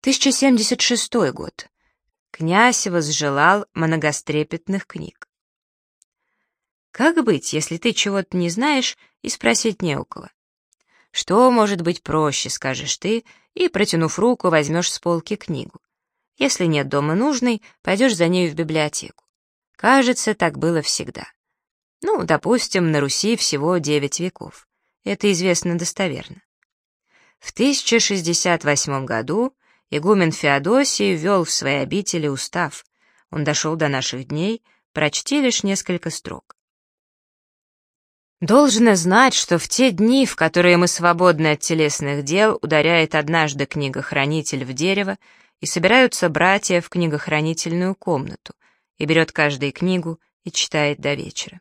1076 год. Князь возжелал многострепетных книг. Как быть, если ты чего-то не знаешь и спросить не у кого? Что может быть проще, скажешь ты, и, протянув руку, возьмешь с полки книгу. Если нет дома нужной, пойдешь за нею в библиотеку. Кажется, так было всегда. Допустим, на Руси всего 9 веков. Это известно достоверно. В 1068 году игумен Феодосий ввел в свои обители устав. Он дошел до наших дней, прочти лишь несколько строк. Должно знать, что в те дни, в которые мы свободны от телесных дел, ударяет однажды книгохранитель в дерево, и собираются братья в книгохранительную комнату, и берет каждый книгу и читает до вечера.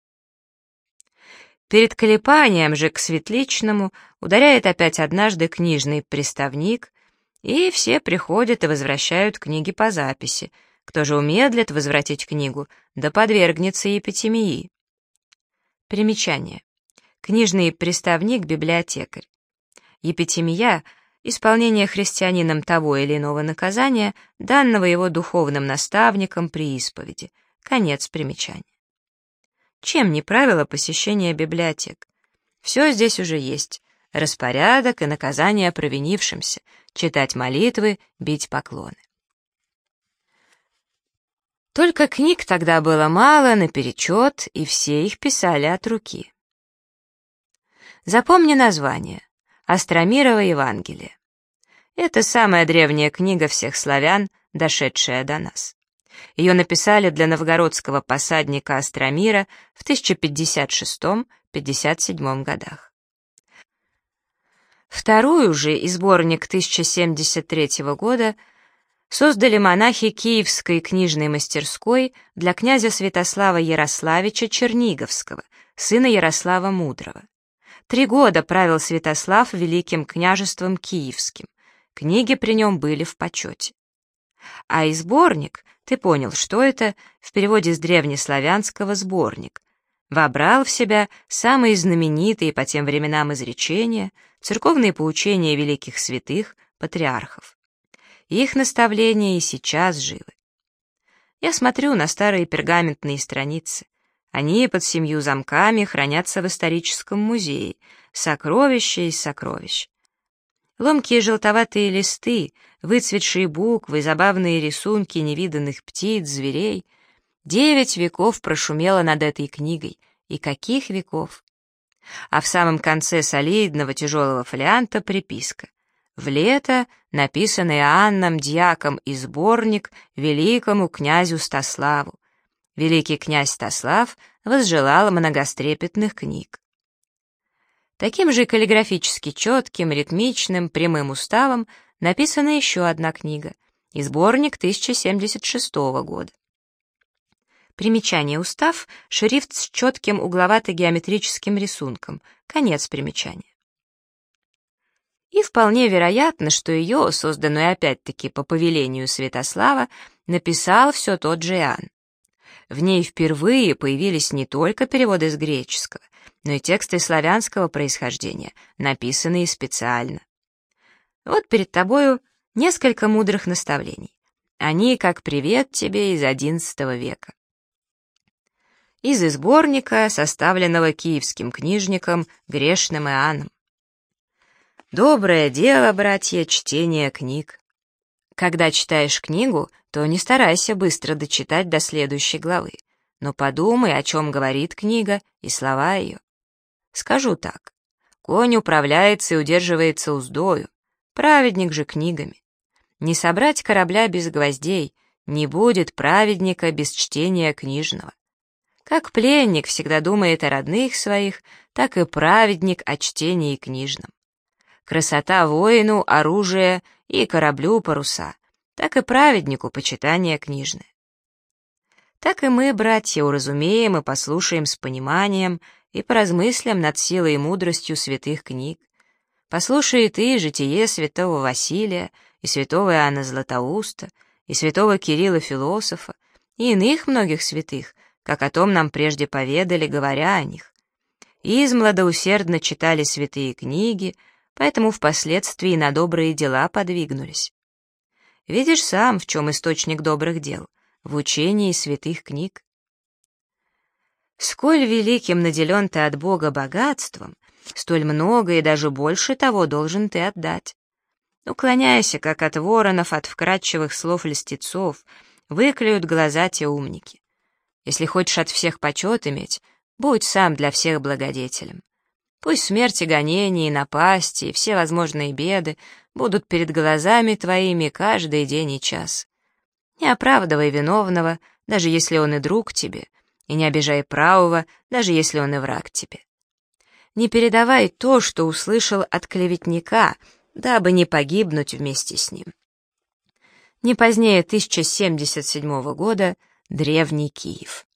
Перед колебанием же к светличному ударяет опять однажды книжный приставник, и все приходят и возвращают книги по записи. Кто же умедлит возвратить книгу, да подвергнется епитемии. Примечание. Книжный приставник — библиотекарь. Епитемия — исполнение христианином того или иного наказания, данного его духовным наставником при исповеди. Конец примечания. Чем не правило посещения библиотек? Все здесь уже есть. Распорядок и наказание провинившимся, читать молитвы, бить поклоны. Только книг тогда было мало, наперечет, и все их писали от руки. Запомни название. Остромирово Евангелие. Это самая древняя книга всех славян, дошедшая до нас. Ее написали для новгородского посадника Остромира в 1056-57 годах. Вторую же и сборник 1073 года создали монахи Киевской книжной мастерской для князя Святослава Ярославича Черниговского, сына Ярослава Мудрого. 3 года правил Святослав Великим княжеством Киевским. Книги при нем были в почете. А и сборник, ты понял, что это, в переводе с древнеславянского «сборник», вобрал в себя самые знаменитые по тем временам изречения, церковные поучения великих святых, патриархов. Их наставления и сейчас живы. Я смотрю на старые пергаментные страницы. Они под 7 замками хранятся в историческом музее, сокровища из сокровищ. Ломкие желтоватые листы, выцветшие буквы, забавные рисунки невиданных птиц, зверей. 9 веков прошумело над этой книгой. И каких веков? А в самом конце солидного тяжелого фолианта приписка. В лето написан Иоанном Дьяком и сборник великому князю Стославу. Великий князь Стослав возжелал многострепетных книг. Таким же каллиграфически четким, ритмичным, прямым уставом написана еще одна книга, и сборник 1076 года. Примечание: устав — шрифт с четким угловато-геометрическим рисунком, конец примечания. И вполне вероятно, что ее, созданную опять-таки по повелению Святослава, написал все тот же Иоанн. В ней впервые появились не только переводы с греческого, но и тексты славянского происхождения, написанные специально. Вот перед тобою несколько мудрых наставлений. Они как привет тебе из XI века. Из сборника, составленного киевским книжником Грешным Иоанном. Доброе дело, братья, чтение книг. Когда читаешь книгу, то не старайся быстро дочитать до следующей главы, но подумай, о чем говорит книга и слова ее. Скажу так: конь управляется и удерживается уздою, праведник же книгами. Не собрать корабля без гвоздей, не будет праведника без чтения книжного. Как пленник всегда думает о родных своих, так и праведник о чтении книжном. Красота воину — оружие, и кораблю — паруса, так и праведнику — почитание книжное. Так и мы, братья, уразумеем и послушаем с пониманием и поразмыслим над силой и мудростью святых книг. Послушай и ты житие святого Василия, и святого Иоанна Златоуста, и святого Кирилла Философа, и иных многих святых, как о том нам прежде поведали, говоря о них. Измлада усердно читали святые книги, поэтому впоследствии на добрые дела подвигнулись. Видишь сам, в чем источник добрых дел, в учении святых книг. Сколь великим наделен ты от Бога богатством, столь много и даже больше того должен ты отдать. Уклоняйся, как от воронов, от вкрадчивых слов льстецов, выклюют глаза те умники. Если хочешь от всех почет иметь, будь сам для всех благодетелем. Пусть смерть и гонения, и напасти, и все возможные беды будут перед глазами твоими каждый день и час. Не оправдывай виновного, даже если он и друг тебе, и не обижай правого, даже если он и враг тебе. Не передавай то, что услышал от клеветника, дабы не погибнуть вместе с ним. Не позднее 1077 года, Древний Киев.